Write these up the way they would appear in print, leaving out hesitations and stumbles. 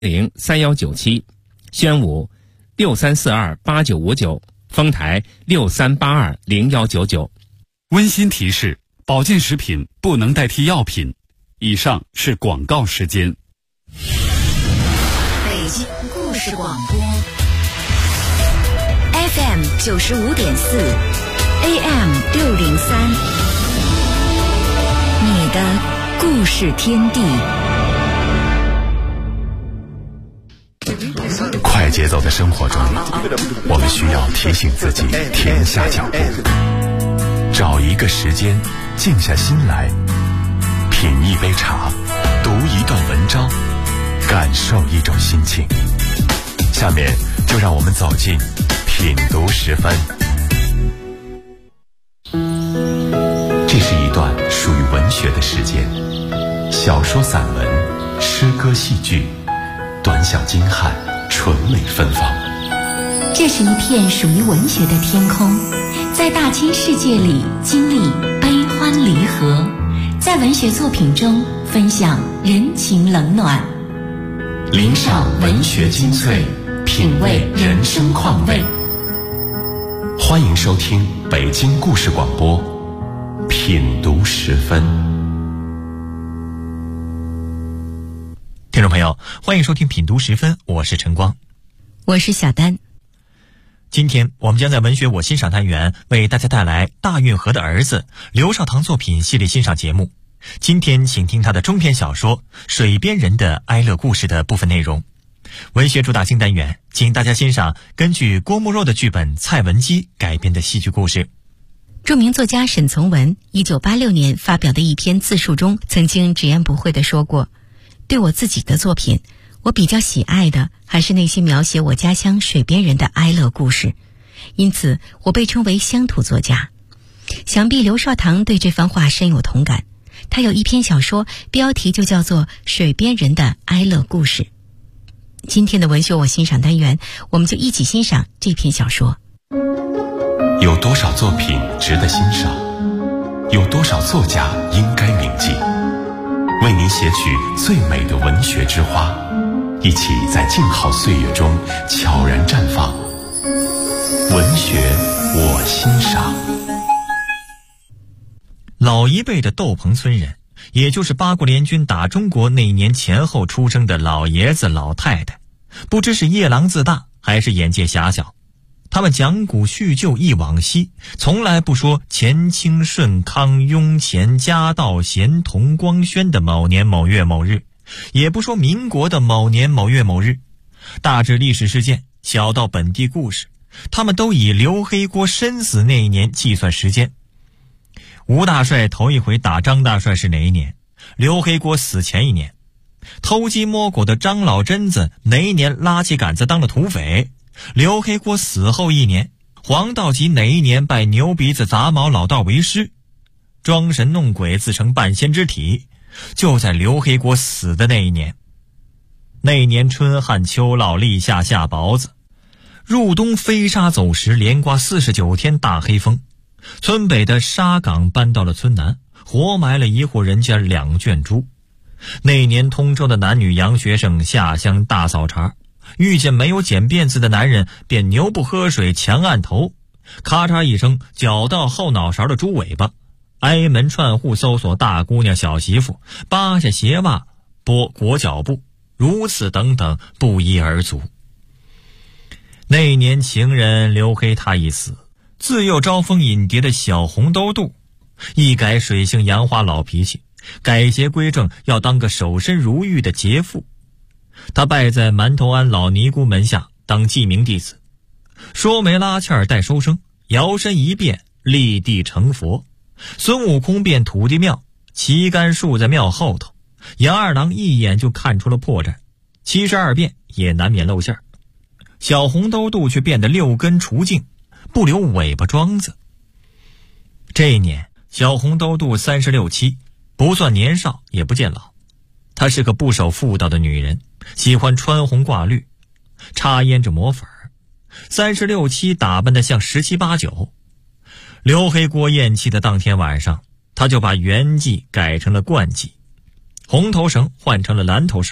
3197，宣武63428959，丰台63820199。 温馨提示：保健食品不能代替药品。以上是广告时间。 北京故事广播 FM 95.4 AM 603，你的故事天地。 快节奏的生活中，我们需要提醒自己停下脚步，找一个时间静下心来，品一杯茶，读一段文章，感受一种心情。下面就让我们走进品读10分。这是一段属于文学的时间，小说、散文、诗歌、戏剧，短小精悍，纯美芬芳。 这是一片属于文学的天空，在大千世界里经历悲欢离合，在文学作品中分享人情冷暖， 领赏文学精粹，品味人生况味。欢迎收听北京故事广播品读10分。 听众朋友，欢迎收听品读10分，我是陈光， 我是小丹。 今天我们将在文学我欣赏单元为大家带来大运河的儿子刘少棠作品系列欣赏节目。今天请听他的中篇小说《水边人的哀乐故事》的部分内容。文学主打新单元，请大家欣赏根据郭沫若的剧本蔡文姬改编的戏剧故事。 著名作家沈从文1986年发表的一篇自述中，曾经直言不讳地说过，对我自己的作品，我比较喜爱的还是那些描写我家乡水边人的哀乐故事，因此我被称为乡土作家。想必刘少棠对这番话深有同感，他有一篇小说，标题就叫做《水边人的哀乐故事》。今天的文学我欣赏单元，我们就一起欣赏这篇小说。 有多少作品值得欣赏？有多少作家应该铭记？为您写取最美的文学之花，一起在静好岁月中悄然绽放。文学我欣赏。 老一辈的窦棚村人，也就是八国联军打中国那一年前后出生的老爷子老太太，不知是夜郎自大还是眼界狭小，他们讲古叙旧忆往昔，从来不说乾清顺康雍乾嘉道咸同光宣的某年某月某日，也不说民国的某年某月某日，大至历史事件，小到本地故事，他们都以刘黑锅身死那一年计算时间。吴大帅头一回打张大帅是哪一年？刘黑锅死前一年。偷鸡摸狗的张老真子哪一年拉起杆子当了土匪？刘黑锅死后一年。黄道吉哪一年拜牛鼻子杂毛老道为师？装神弄鬼自称半仙之体，就在刘黑锅死的那一年。那一年春旱秋涝，立夏下雹子，入冬飞沙走石，连刮49天大黑风。村北的沙岗搬到了村南，活埋了一户人家2圈猪。那年通州的男女洋学生下乡大扫茬，遇见没有剪辫子的男人，便牛不喝水强按头，咔嚓一声绞到后脑勺的猪尾巴，挨门串户搜索大姑娘小媳妇，扒下鞋袜剥裹脚布，如此等等不一而足。那年情人刘黑他一死，自幼招蜂引蝶的小红兜肚一改水性杨花老脾气，改邪归正，要当个守身如玉的节妇。他拜在馒头庵老尼姑门下当记名弟子，说媒拉纤带收声，摇身一变立地成佛。孙悟空变土地庙，旗杆竖在庙后头，杨二郎一眼就看出了破绽，72变也难免露馅。小红兜肚却变得6根除净，不留尾巴桩子。这一年小红兜肚36、7，不算年少也不见老。她是个不守妇道的女人，喜欢穿红挂绿，插胭脂抹粉，36、7打扮得像17、8、9。刘黑锅咽气的当天晚上，他就把圆髻改成了冠髻，红头绳换成了蓝头绳，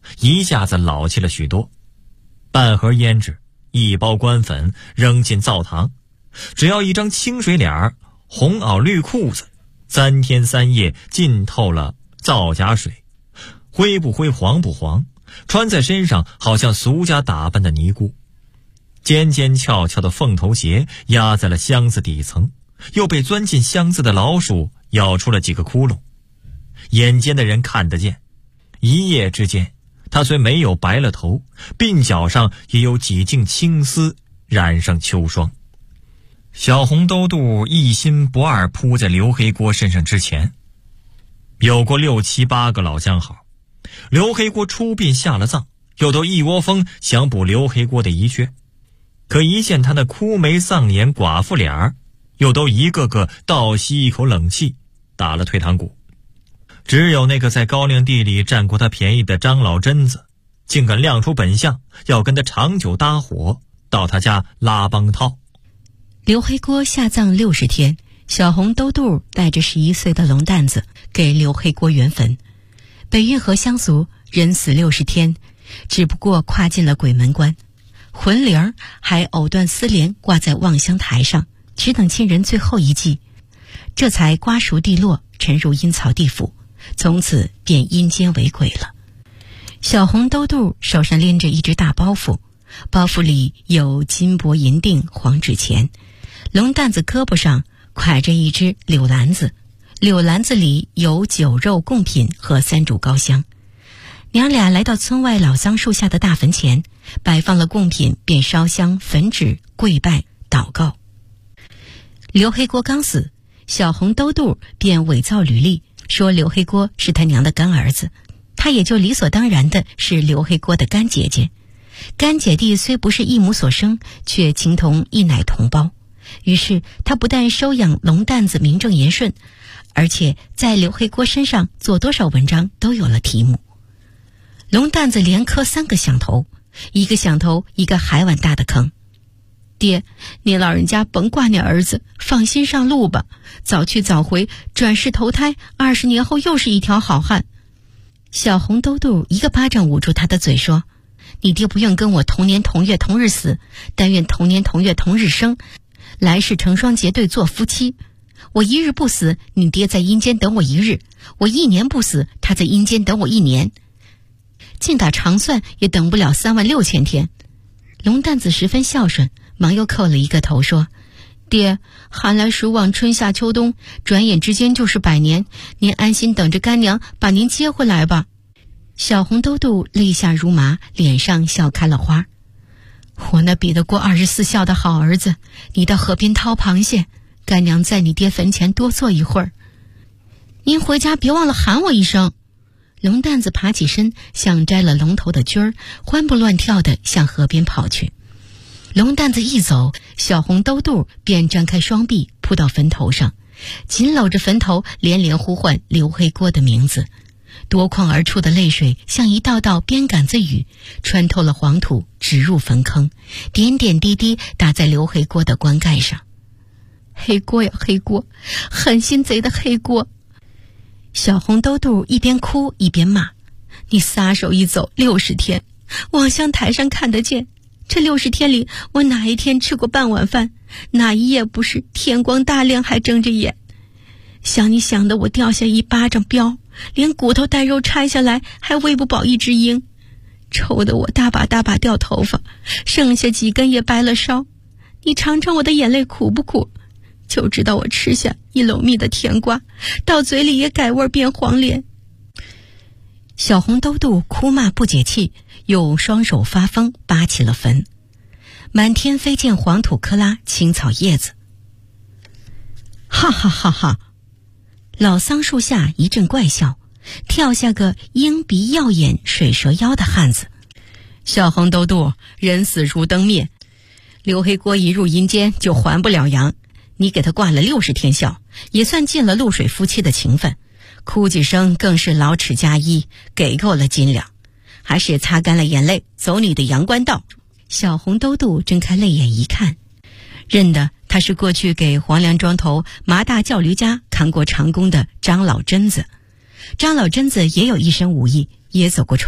一下子老气了许多。半盒胭脂，一包官粉扔进灶堂，只要一张清水脸，红袄绿裤子，3天3夜浸透了皂荚水，灰不灰黄不黄，穿在身上好像俗家打扮的尼姑。尖尖翘翘的凤头鞋压在了箱子底层，又被钻进箱子的老鼠咬出了几个窟窿。眼尖的人看得见，一夜之间，他虽没有白了头，鬓角上也有几茎青丝染上秋霜。小红兜肚一心不二扑在刘黑锅身上之前，有过6、7、8个老相好。刘黑锅出殡下了葬，又都一窝蜂想补刘黑锅的遗缺，可一见他那枯眉丧眼寡妇脸儿，又都一个个倒吸一口冷气，打了退堂鼓。只有那个在高粱地里占过他便宜的张老贞子，竟敢亮出本相，要跟他长久搭伙，到他家拉帮套。 刘黑锅下葬60天，小红兜肚带着11岁的龙蛋子给刘黑锅圆坟。北运河乡俗，人死60天，只不过跨进了鬼门关，魂铃儿还藕断丝连挂在望乡台上，只等亲人最后一祭，这才瓜熟蒂落，沉入阴曹地府，从此便阴间为鬼了。小红兜肚手上拎着一只大包袱，包袱里有金箔银锭、黄纸钱。龙蛋子胳膊上挎着一只柳篮子，柳篮子里有酒肉贡品和3柱高香。娘俩来到村外老桑树下的大坟前，摆放了贡品，便烧香焚纸跪拜祷告。刘黑锅刚死，小红兜肚便伪造履历，说刘黑锅是他娘的干儿子，他也就理所当然的是刘黑锅的干姐姐。干姐弟虽不是一母所生，却情同一奶同胞。于是他不但收养龙蛋子名正言顺，而且在刘黑锅身上做多少文章都有了题目。龙蛋子连磕3个响头，一个响头一个海碗大的坑。爹，您老人家甭挂念儿子，放心上路吧，早去早回，转世投胎，20年后又是一条好汉。小红兜肚一个巴掌捂住他的嘴说，你爹不愿跟我同年同月同日死，但愿同年同月同日生，来世成双结对做夫妻。我1日不死，你爹在阴间等我1日；我1年不死，他在阴间等我1年。净打长算也等不了36000天。龙蛋子十分孝顺，忙又叩了一个头说，爹，寒来暑往，春夏秋冬，转眼之间就是100年，您安心等着干娘把您接回来吧。小红兜肚泪下如麻，脸上笑开了花。我那比得过24孝的好儿子，你到河边掏螃蟹，干娘在你爹坟前多坐一会儿。您回家别忘了喊我一声。龙蛋子爬起身，像摘了龙头的菌儿，欢不乱跳地向河边跑去。龙蛋子一走，小红兜肚便张开双臂扑到坟头上，紧搂着坟头，连连呼唤刘黑锅的名字。夺眶而出的泪水像一道道鞭杆子雨，穿透了黄土，直入坟坑，点点滴滴打在刘黑锅的棺盖上。黑锅呀黑锅，狠心贼的黑锅！小红兜肚一边哭一边骂，你撒手一走60天，望乡台上看得见，这60天里我哪一天吃过半碗饭，哪一夜不是天光大亮还睁着眼？想你想得我掉下一巴掌膘，连骨头带肉拆下来还喂不饱一只鹰，抽得我大把大把掉头发，剩下几根也白了烧。你尝尝我的眼泪苦不苦？就知道我吃下一篓蜜的甜瓜，到嘴里也改味变黄连。小红兜肚哭骂不解气，又双手发疯扒起了坟，满天飞溅黄土坷垃青草叶子。哈哈哈哈！老桑树下一阵怪笑，跳下个鹰鼻耀眼水蛇腰的汉子。小红兜肚，人死如灯灭，刘黑锅一入阴间就还不了阳，你给他挂了60天孝，也算尽了露水夫妻的情分。哭几声更是劳齿加1，给够了斤两，还是擦干了眼泪，走你的阳关道。小红兜肚睁开泪眼一看，认得他是过去给黄梁庄头麻大教驴家扛过长工的张老贞子。张老贞子也有一身武艺，也走过船，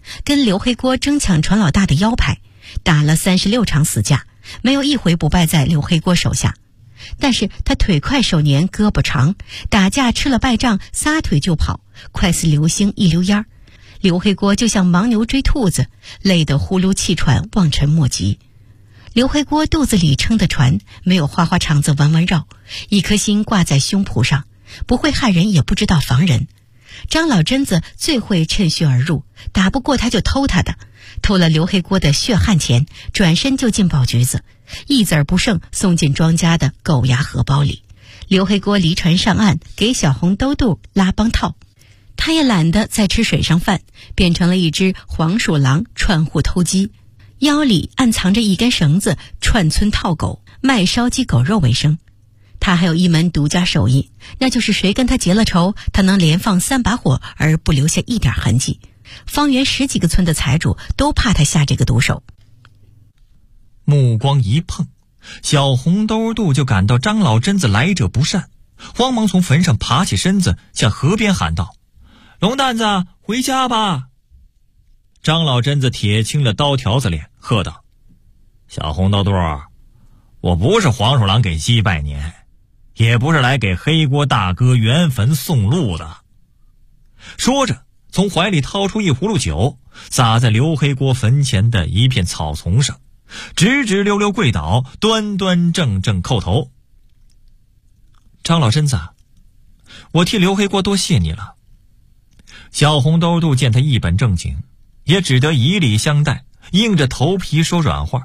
跟刘黑锅争抢船老大的腰牌，打了36场死架，没有一回不败在刘黑锅手下。但是他腿快手黏胳膊长，打架吃了败仗，撒腿就跑，快似流星一溜烟儿。刘黑锅就像牦牛追兔子，累得呼噜气喘，望尘莫及。刘黑锅肚子里撑的船，没有花花肠子弯弯绕，一颗心挂在胸脯上，不会害人也不知道防人。张老真子最会趁虚而入，打不过他就偷他的，偷了刘黑锅的血汗钱，转身就进宝橘子，一子儿不剩送进庄家的狗牙荷包里。刘黑锅离船上岸，给小红兜肚拉帮套，他也懒得再吃水上饭，变成了一只黄鼠狼串户偷鸡，腰里暗藏着一根绳子，串村套狗，卖烧鸡狗肉为生。他还有一门独家手艺，那就是谁跟他结了仇，他能连放3把火而不留下一点痕迹。方圆10几个村的财主都怕他下这个毒手。 目光一碰，小红兜肚就感到张老真子来者不善，慌忙从坟上爬起身子，向河边喊道：“龙蛋子，回家吧！”张老真子铁青了刀条子脸，喝道：“小红兜肚，我不是黄鼠狼给鸡拜年，也不是来给黑锅大哥圆坟送路的。”说着，从怀里掏出一葫芦酒，洒在刘黑锅坟前的一片草丛上，直直溜溜跪倒，端端正正叩头：“张老真子，我替刘黑锅多谢你了。”小红兜肚见他一本正经，也只得以礼相待，硬着头皮说软话：“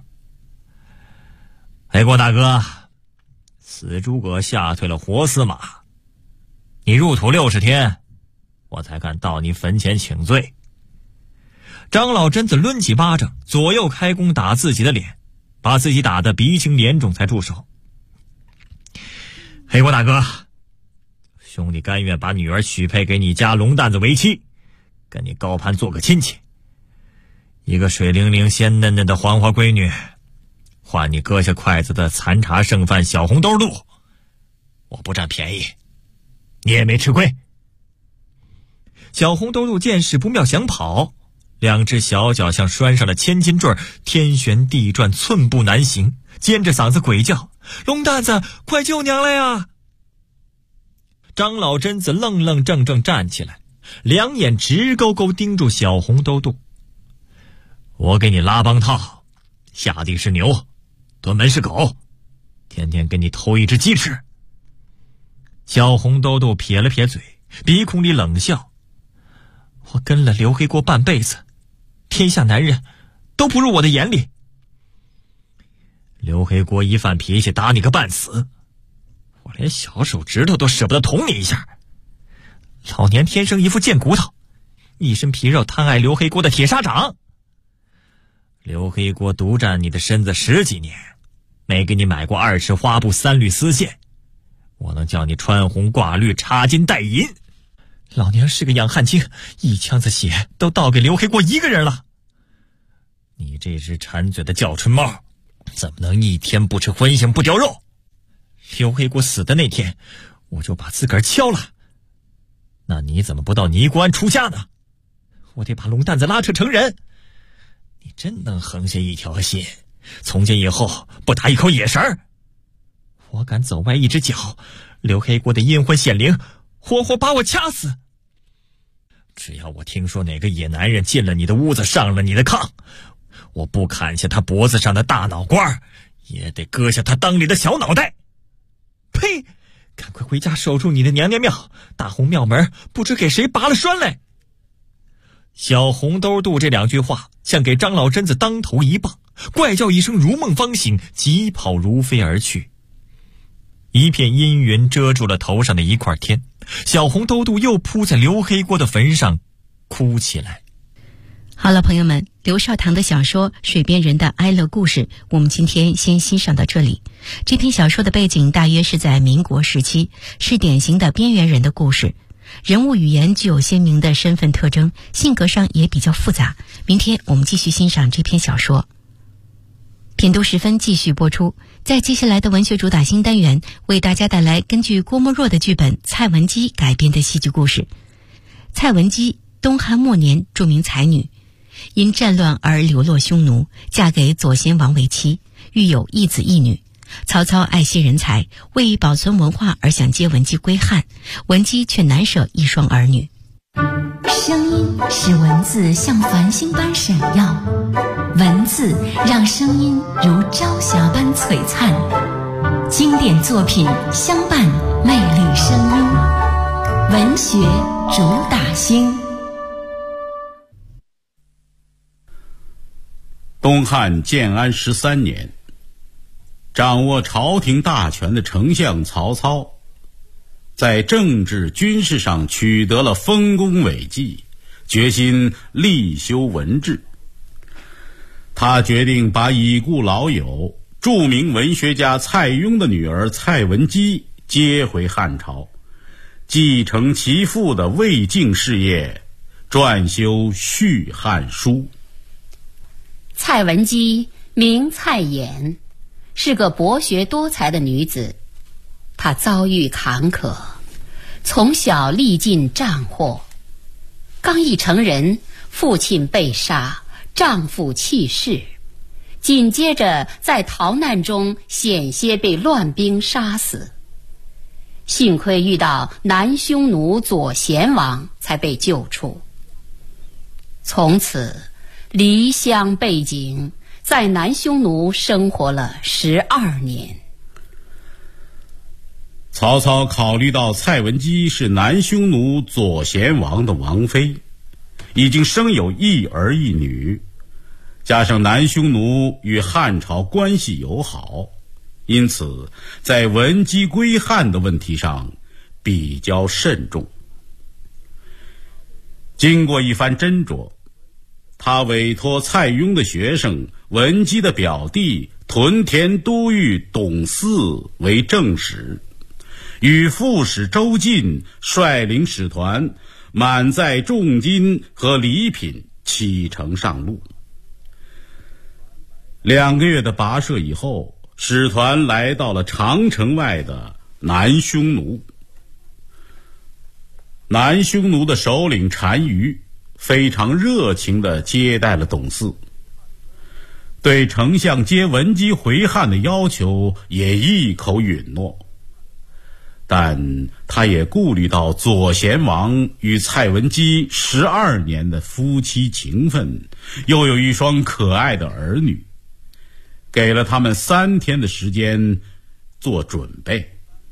黑锅大哥，死诸葛吓退了活死马，你入土60天，我才敢到你坟前请罪。”张老真子抡起巴掌，左右开弓打自己的脸，把自己打得鼻青脸肿才住手。“黑锅大哥，兄弟甘愿把女儿许配给你家龙蛋子为妻，跟你高攀做个亲戚。一个水灵灵鲜嫩嫩的黄花闺女，换你割下筷子的残茶剩饭小红兜肚，我不占便宜，你也没吃亏。”小红兜肚见势不妙想跑，两只小脚像拴上了千斤坠，天旋地转，寸步难行，尖着嗓子鬼叫：“龙蛋子，快救娘来呀！”张老真子愣愣怔怔站起来，两眼直勾勾盯住小红兜肚：“我给你拉帮套，下地是牛，蹲门是狗，天天给你偷一只鸡吃。”小红兜肚撇了撇嘴，鼻孔里冷笑：“我跟了刘黑锅半辈子，天下男人都不入我的眼里。刘黑锅一犯脾气打你个半死，我连小手指头都舍不得捅你一下。老娘天生一副贱骨头，一身皮肉贪爱刘黑锅的铁砂掌。刘黑锅独占你的身子10几年，没给你买过2尺花布3缕丝线，我能叫你穿红挂绿插金戴银。老娘是个养汉精，一腔子血都倒给刘黑锅一个人了。你这只馋嘴的叫春猫，怎么能一天不吃荤腥不叼肉？刘黑锅死的那天，我就把自个儿敲了。那你怎么不到尼姑庵出家呢？我得把龙蛋子拉扯成人。你真能横下一条心，从今以后不打一口野食。我敢走歪一只脚，刘黑锅的阴魂显灵，活活把我掐死。只要我听说哪个野男人进了你的屋子，上了你的炕，我不砍下他脖子上的大脑瓜，也得割下他裆里的小脑袋。呸！赶快回家守住你的娘娘庙，大红庙门不知给谁拔了栓来。小红兜肚这2句话像给张老真子当头一棒，怪叫一声如梦方醒，疾跑如飞而去。一片阴云遮住了头上的一块天，小红兜肚又扑在刘黑锅的坟上哭起来。 好了，朋友们，刘少棠的小说《水边人的哀乐故事》我们今天先欣赏到这里。这篇小说的背景大约是在民国时期，是典型的边缘人的故事，人物语言具有鲜明的身份特征，性格上也比较复杂。明天我们继续欣赏这篇小说。品读时分继续播出，在接下来的文学主打新单元，为大家带来根据郭沫若的剧本蔡文姬改编的戏剧故事。蔡文姬，东汉末年著名才女， 因战乱而流落匈奴，嫁给左贤王为妻，育有一子一女。曹操爱惜人才，为保存文化而想接文姬归汉，文姬却难舍一双儿女。 声音使文字像繁星般闪耀，文字让声音如朝霞般璀璨。经典作品相伴魅力声音，文学主打星。 东汉建安13年，掌握朝廷大权的丞相曹操在政治军事上取得了丰功伟绩，决心立修文治。他决定把已故老友著名文学家蔡邕的女儿蔡文姬接回汉朝，继承其父的魏晋事业，撰修《续汉书》。 蔡文姬名蔡琰，是个博学多才的女子。她遭遇坎坷，从小历尽战祸。刚一成人，父亲被杀，丈夫弃世，紧接着在逃难中险些被乱兵杀死。幸亏遇到南匈奴左贤王，才被救出。从此离乡背井，在南匈奴生活了12年。 曹操考虑到蔡文姬是南匈奴左贤王的王妃，已经生有一儿一女，加上南匈奴与汉朝关系友好，因此在文姬归汉的问题上比较慎重。经过一番斟酌，他委托蔡邕的学生文姬的表弟屯田都尉董嗣为正使，与副使周进率领使团满载重金和礼品启程上路。2个月的跋涉以后，使团来到了长城外的南匈奴。南匈奴的首领单于非常热情地接待了董嗣，对丞相接文姬回汉的要求也一口允诺。但他也顾虑到左贤王与蔡文姬12年的夫妻情分，又有一双可爱的儿女，给了他们3天的时间做准备。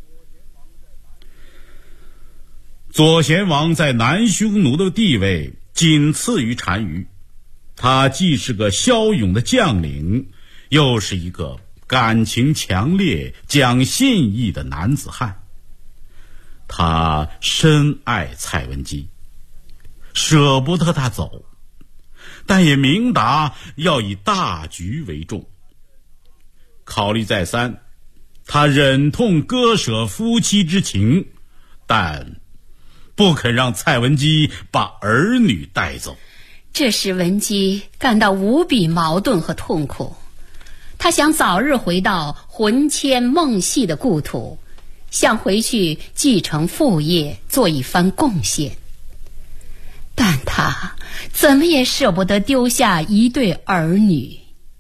左贤王在南匈奴的地位仅次于单于，他既是个骁勇的将领，又是一个感情强烈、讲信义的男子汉。他深爱蔡文姬，舍不得她走，但也明达要以大局为重。考虑再三，他忍痛割舍夫妻之情，但不肯让蔡文姬把儿女带走。 这使文姬感到无比矛盾和痛苦。她想早日回到魂牵梦系的故土，想回去继承父业，做一番贡献。但她怎么也舍不得丢下一对儿女。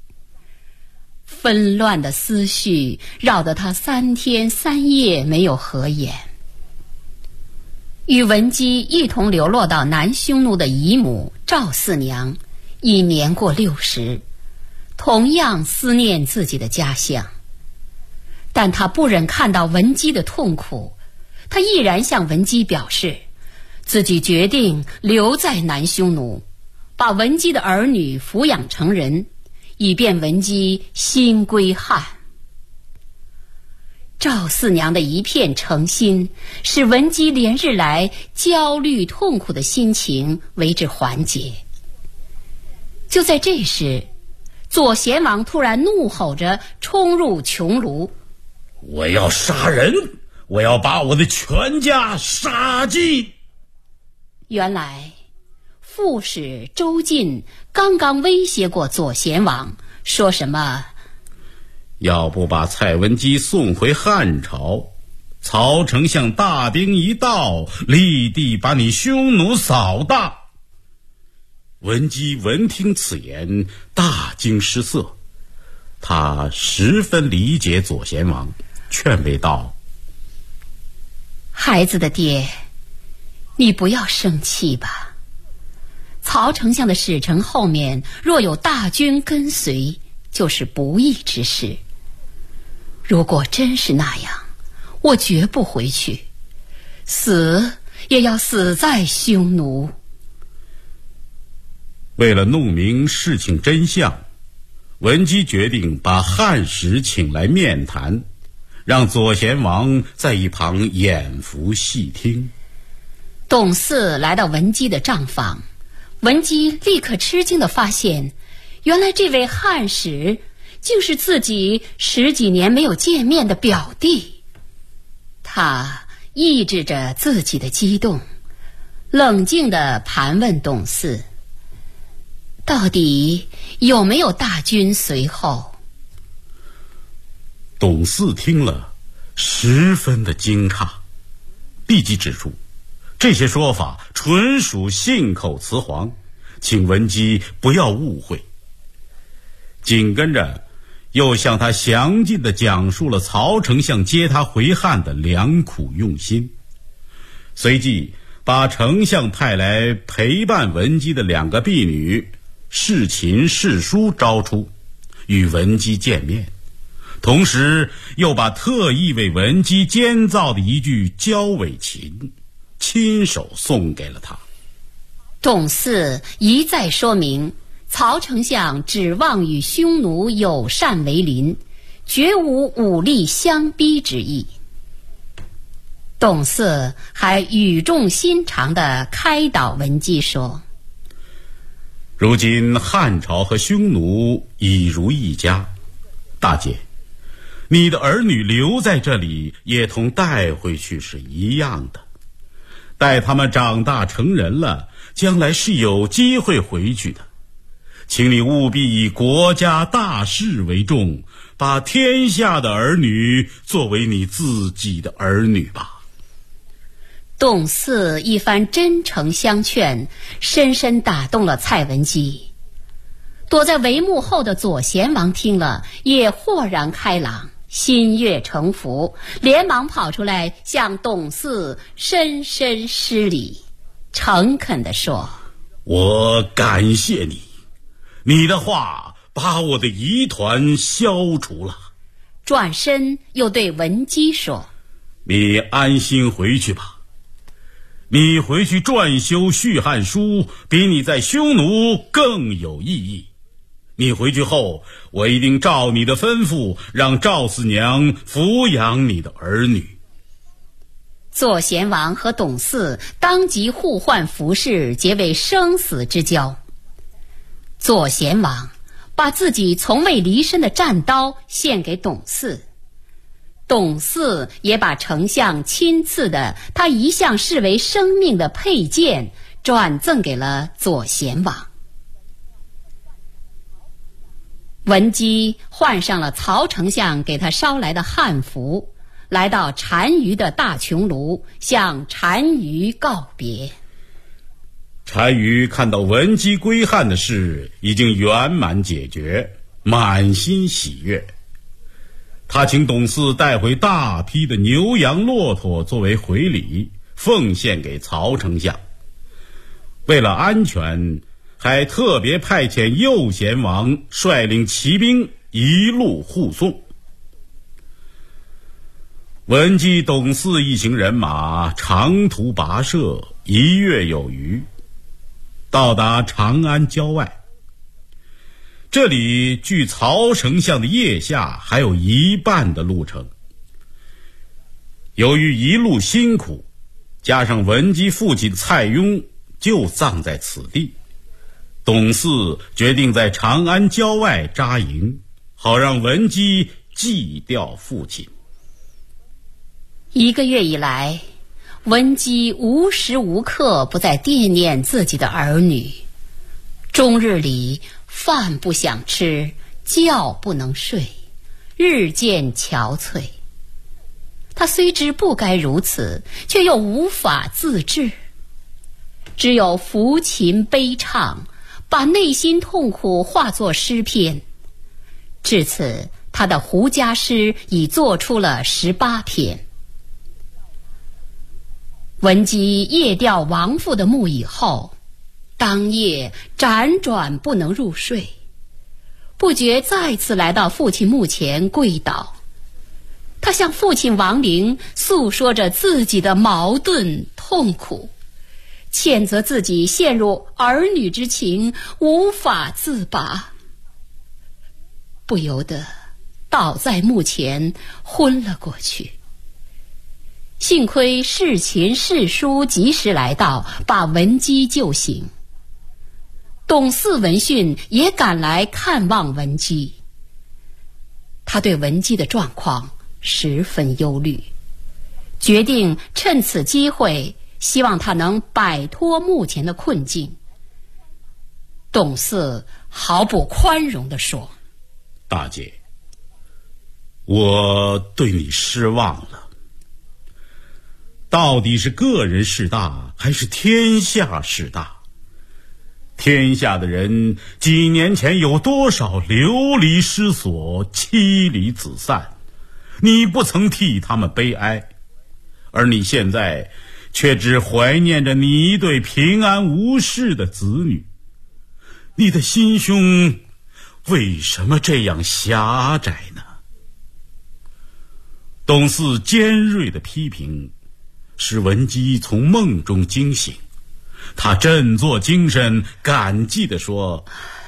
纷乱的思绪绕得她3天3夜没有合眼。与文姬一同流落到南匈奴的姨母赵四娘已年过60，同样思念自己的家乡。但他不忍看到文姬的痛苦，他毅然向文姬表示，自己决定留在南匈奴，把文姬的儿女抚养成人，以便文姬心归汉。赵四娘的一片诚心，使文姬连日来焦虑痛苦的心情为之缓解。就在这时，左贤王突然怒吼着冲入穹庐， 我要杀人，我要把我的全家杀尽。 原来副使周进刚刚威胁过左贤王，说什么要不把蔡文姬送回汉朝，曹丞相大兵一到，立地把你匈奴扫荡。 文姬闻听此言，大惊失色。他十分理解左贤王，劝慰道： 孩子的爹，你不要生气吧。曹丞相的使臣后面若有大军跟随，就是不义之事。如果真是那样，我绝不回去，死也要死在匈奴。 为了弄明事情真相，文姬决定把汉使请来面谈，让左贤王在一旁眼福细听。 董嗣来到文姬的帐房，文姬立刻吃惊地发现，原来这位汉使竟是自己10几年没有见面的表弟。他抑制着自己的激动，冷静地盘问董嗣，到底有没有大军随后？ 董嗣听了十分的惊诧，立即指出这些说法纯属信口雌黄，请文姬不要误会。紧跟着又向他详尽地讲述了曹丞相接他回汉的良苦用心，随即把丞相派来陪伴文姬的2个婢女侍琴侍书招出，与文姬见面，同时又把特意为文姬监造的一具交尾琴亲手送给了他。 董嗣一再说明，曹丞相指望与匈奴友善为邻，绝无武力相逼之意。董嗣还语重心长地开导文姬说， 如今汉朝和匈奴已如一家，大姐，你的儿女留在这里也同带回去是一样的，待他们长大成人了，将来是有机会回去的。请你务必以国家大事为重，把天下的儿女作为你自己的儿女吧。 董嗣一番真诚相劝，深深打动了蔡文姬。躲在帷幕后的左贤王听了，也豁然开朗，心悦诚服，连忙跑出来向董嗣深深施礼，诚恳地说： 我感谢你，你的话把我的疑团消除了。 转身又对文姬说： 你安心回去吧，你回去撰修《续汉书》，比你在匈奴更有意义。你回去后，我一定照你的吩咐，让赵四娘抚养你的儿女。 左贤王和董嗣当即互换服饰，结为生死之交。左贤王把自己从未离身的战刀献给董嗣，董嗣也把丞相亲赐的他一向视为生命的佩剑转赠给了左贤王。文姬换上了曹丞相给他捎来的汉服，来到单于的大穹庐，向单于告别。 单于看到文姬归汉的事已经圆满解决，满心喜悦。他请董嗣带回大批的牛羊骆驼作为回礼，奉献给曹丞相。为了安全，还特别派遣右贤王率领骑兵一路护送。文姬、董嗣一行人马长途跋涉1月有余，到达长安郊外。这里距曹丞相的腋下还有一半的路程。由于一路辛苦，加上文姬父亲蔡邕就葬在此地，董嗣决定在长安郊外扎营，好让文姬祭吊父亲。 1个月以来，文姬无时无刻不在惦念自己的儿女，终日里饭不想吃，觉不能睡，日渐憔悴。他虽知不该如此，却又无法自制，只有抚琴悲唱， 把内心痛苦化作诗篇。至此，他的胡笳诗已做出了18篇。文姬夜吊亡父的墓以后，当夜辗转不能入睡，不觉再次来到父亲墓前跪倒。他向父亲亡灵诉说着自己的矛盾痛苦，谴责自己陷入儿女之情，无法自拔，不由得倒在墓前昏了过去。幸亏侍琴侍书及时来到，把文姬救醒。董嗣闻讯也赶来看望文姬，他对文姬的状况十分忧虑，决定趁此机会，希望他能摆脱目前的困境。董嗣毫不宽容地说： 大姐，我对你失望了。到底是个人事大，还是天下事大？天下的人几年前有多少流离失所、妻离子散，你不曾替他们悲哀，而你现在却只怀念着你一对平安无事的子女。你的心胸为什么这样狭窄呢？董嗣尖锐的批评使文姬从梦中惊醒，他振作精神，感激地说：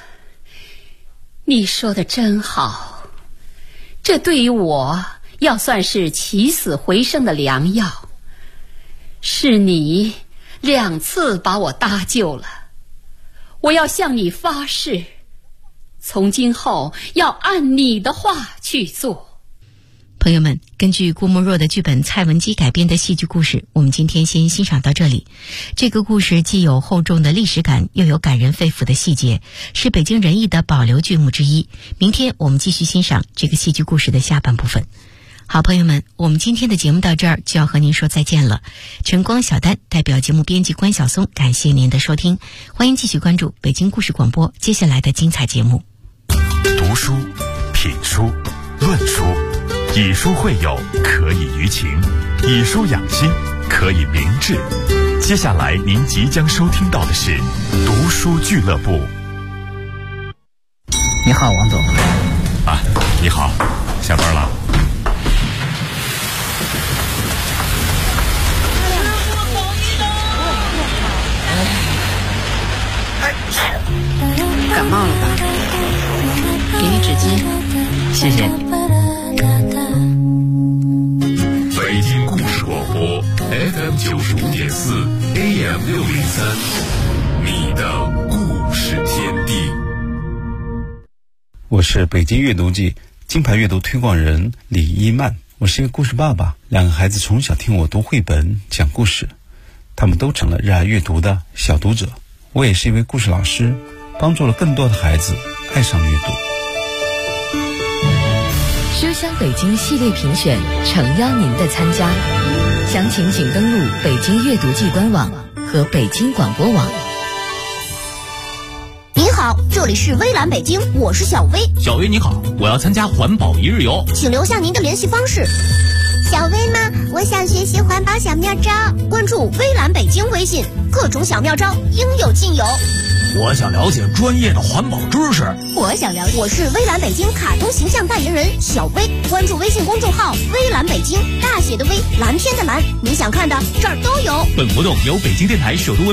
你说的真好，这对于我要算是起死回生的良药。是你2次把我搭救了，我要向你发誓，从今后要按你的话去做。 朋友们，根据郭沫若的剧本蔡文姬改编的戏剧故事，我们今天先欣赏到这里。这个故事既有厚重的历史感，又有感人肺腑的细节，是北京人艺的保留剧目之一。明天我们继续欣赏这个戏剧故事的下半部分。好，朋友们，我们今天的节目到这儿就要和您说再见了。晨光小丹代表节目编辑关晓松，感谢您的收听，欢迎继续关注北京故事广播接下来的精彩节目。 读书、品书、论书，以书会友，可以娱情；以书养心，可以明志。接下来您即将收听到的是读书俱乐部。 你好，王总。 啊，你好，下班了？ 感冒了吧？给你纸巾，谢谢你。 北京故事广播 FM 95.4 AM 603，你的故事天地。 我是北京阅读季金牌阅读推广人李一曼，我是一个故事爸爸，2个孩子从小听我读绘本讲故事，他们都成了热爱阅读的小读者。我也是一位故事老师，帮助了更多的孩子爱上阅读。 书香北京系列评选诚邀您的参加，详情请登录北京阅读季官网和北京广播网。 您好，这里是微蓝北京，我是小薇。 小薇你好，我要参加环保一日游， 请留下您的联系方式。 小薇吗？我想学习环保小妙招， 关注微蓝北京微信，各种小妙招应有尽有。 我想了解专业的环保知识。 我是微蓝北京卡通形象代言人小薇，关注微信公众号微蓝北京，大写的微，蓝天的蓝，你想看的这儿都有。 本活动由北京电台首都